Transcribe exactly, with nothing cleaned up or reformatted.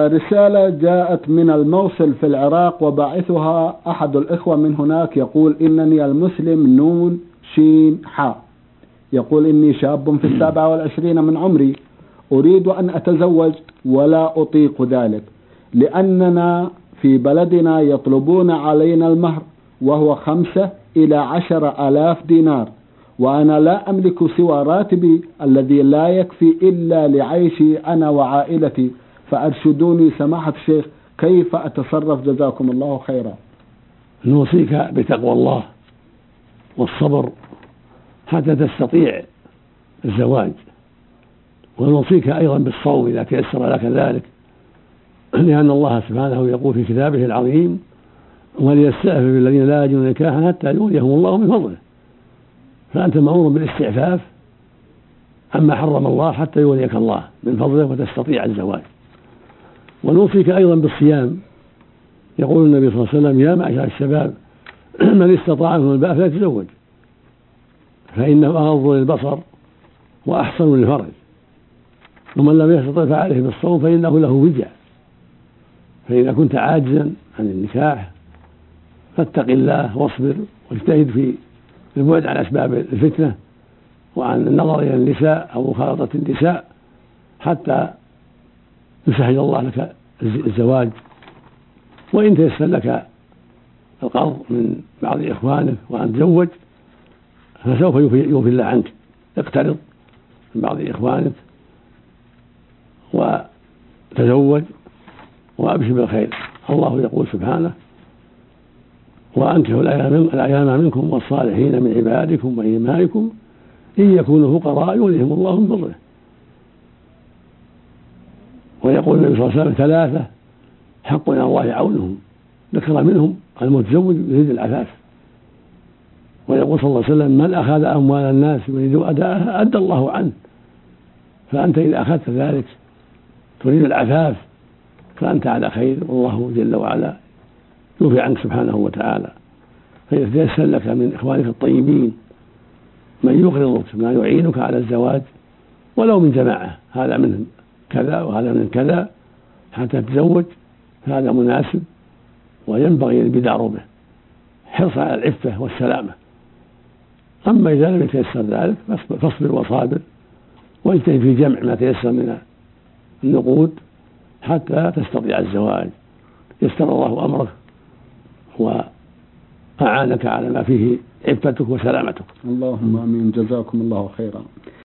رسالة جاءت من الموصل في العراق وباعثها أحد الإخوة من هناك، يقول: إنني المسلم نون شين حاء، يقول: إني شاب في السابعة والعشرين من عمري، أريد أن أتزوج ولا أطيق ذلك، لأننا في بلدنا يطلبون علينا المهر وهو خمسة إلى عشر آلاف دينار، وأنا لا أملك سوى راتبي الذي لا يكفي إلا لعيشي أنا وعائلتي، فأرشدوني سماحة الشيخ كيف أتصرف، جزاكم الله خيرا. نوصيك بتقوى الله والصبر حتى تستطيع الزواج، ونوصيك أيضا بالصوم إذا تيسر لك ذلك، لأن الله سبحانه يقول في كتابه العظيم: وليستعفف الذين لا يجدون نكاحا حتى يغنيهم الله من فضله. فأنت مأمور بالاستعفاف عما حرم الله حتى يغنيك الله من فضله وتستطيع الزواج. ونوصيك أيضا بالصيام، يقول النبي صلى الله عليه وسلم: يا معشر الشباب من استطاع منكم الباء فليتزوج فإنه أغض للبصر وأحصن للفرج، ومن لم يستطع فعليه بالصوم فإنه له وجع. فإذا كنت عاجزا عن النكاح فاتق الله واصبر واجتهد في البعد عن أسباب الفتنة وعن النظر إلى النساء أو مخالطة النساء حتى يسهل الله لك الزواج. وإن تيسر لك القرض من بعض إخوانك وأن تزوج فسوف يوفي الله عنك، اقترض من بعض إخوانك وتزوج وأبشر بالخير. الله يقول سبحانه: وأنكحوا الأيام منكم والصالحين من عبادكم وإمائكم إن يكونوا فقراء يغنيهم الله من فضله. ويقول النبي صلى الله عليه وسلم: ثلاثة حق على الله عونهم، ذكر منهم المتزوج يريد العفاف. ويقول صلى الله عليه وسلم: من أخذ أموال الناس يريد أداءها أدى الله عنه. فأنت إذا أخذت ذلك تريد العفاف فأنت على خير، والله جل وعلا يوفي عنك سبحانه وتعالى. فإذا تيسر لك من إخوانك الطيبين من يقرضك ما يعينك على الزواج ولو من جماعة، هذا من كذا وهذا من كذا حتى تتزوج، هذا مناسب وينبغي البدار به حرصا على العفة والسلامة. أما إذا لم يتيسر ذلك فاصبر وصابر واجتهد في جمع ما تيسر من النقود حتى تستطيع الزواج. يسر الله أمرك وأعانك على ما فيه عفتك وسلامتك. اللهم آمين، جزاكم الله خيرا.